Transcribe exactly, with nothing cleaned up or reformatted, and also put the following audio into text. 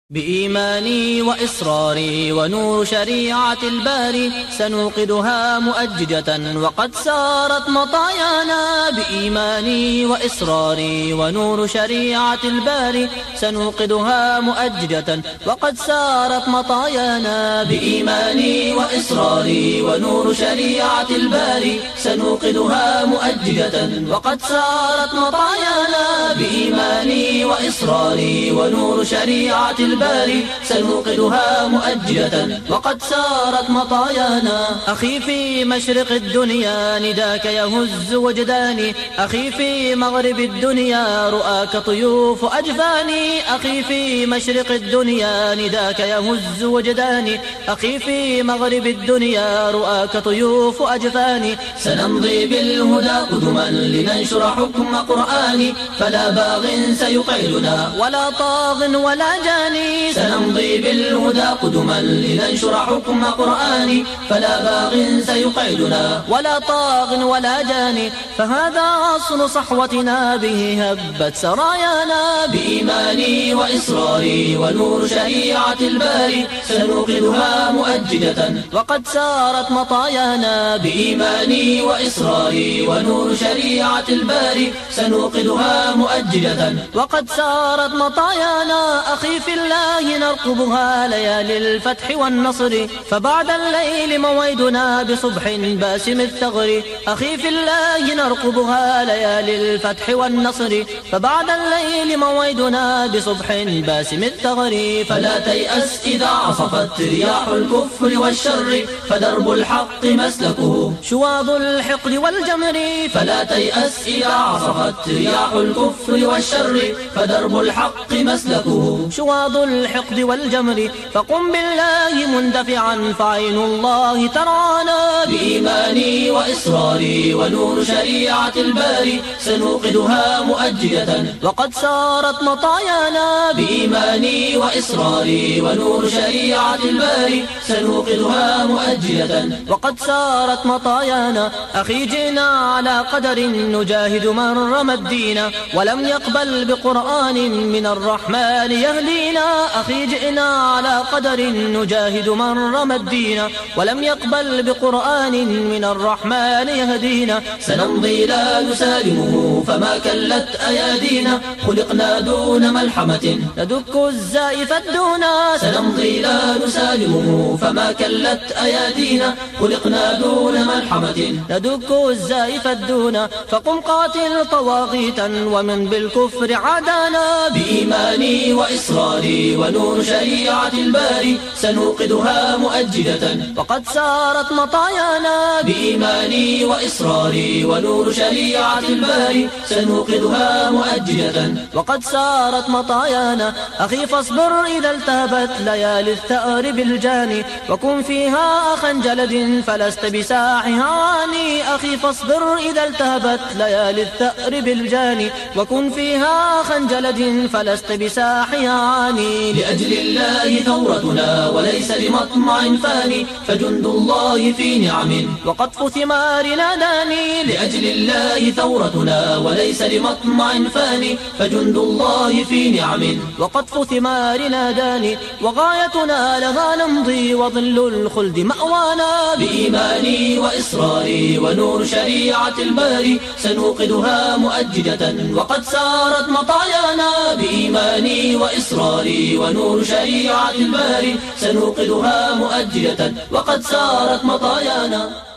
بإيماني وإصراري ونور شريعة الباري سنوقدها مؤججة وقد سارت مطايانا. بإيماني وإصراري ونور شريعة الباري سنوقدها مؤججة وقد سارت مطايانا. بإيماني وإصراري ونور شريعة الباري سنوقدها مؤججة وقد سارت مطايانا. بإيماني وإصراري ونور شريعة الباري الباري سنوقدها مؤجلة وقد سارت مطايانا. أخي في مشرق الدنيا نداك يهز وجداني، أخي في مغرب الدنيا رؤاك طيوف أجفاني. أخي في مشرق الدنيا نداك يهز وجداني، أخي في مغرب الدنيا رؤاك طيوف أجفاني. سنمضي بالهدى قدما لننشر حكم قرآني، فلا باغ سيقعدنا ولا طاغ ولا جاني. سنمضي بالهدى قدما لننشر حكم قرآني، فلا باغ سيقعدنا ولا طاغ ولا جاني. فهذا أصل صحوتنا به هبت سرايانا. بإيماني وإصراري ونور شريعة الباري سنوقدها مؤججة وقد سارت مطايانا. بإيماني وإصراري ونور شريعة الباري سنوقدها مؤججة وقد سارت مطايانا. أخي في الله نرقبها ليالي الفتح والنصر، فبعد الليل موعدنا بصبح باسم الثغر. أخي في الله نرقبها ليالي الفتح والنصر، فبعد الليل موعدنا بصبح باسم الثغر. فلا تيأس إذا عصفت رياح الكفر والشر، فدرب الحق مسلكه شواظ الحقد والجمر. فلا تيأس إذا عصفت رياح الكفر والشر، فدرب الحق مسلكه شواظ الحقد والجمر. فقم بالله مندفعا فعين الله ترانا. بإيماني وإصراري ونور شريعة الباري سنوقدها مؤججة وقد سارت مطايانا. بإيماني وإصراري ونور شريعة الباري سنوقدها مؤججة وقد سارت مطايانا. أخي جئنا على قدر نجاهد من رمى الدين ولم يقبل بقرآن من الرحمن يهدينا. أخي جئنا على قدر نجاهد من رمى الدين ولم يقبل بقرآن من الرحمن يهدينا. سنمضي لا نسالمه فما كلت أيادينا، خلقنا دون ملحمة ندك الزائف الدونا. سنمضي لا نسالمه فما كلت أيادينا، خلقنا دون ملحمة ندك الزائف الدونا. فقم قاتل طواغيتا ومن بالكفر عادانا. بإيماني وإصراري ونور شريعة الباري سنوقدها مؤججة وقد سارت مطايانا. بإيماني وإصراري ونور شريعة الباري سنوقدها مؤججة وقد سارت مطايانا. أخي فاصبر إذا التهبت ليالي الثأر بالجاني، وكن فيها أخا جلد فلست بساحها عاني. أخي فاصبر إذا التهبت ليالي الثأر بالجاني، وكن فيها أخا جلد فلست بساحها عاني. لأجل الله ثورتنا وليس لمطمع فاني، فجند الله في نعم وقطف ثمارنا داني. لأجل الله ثورتنا وليس لمطمع فاني، فجند الله في نعم وقطف ثمارنا داني. وغايتنا لها نمضي وظل الخلد مأوانا. بإيماني وإصراري ونور شريعة الباري سنوقدها مؤججة وقد سارت مطايانا. بإيماني وإصراري ونور شريعة الباري سنوقدها مؤجلة وقد سارت مطايانا.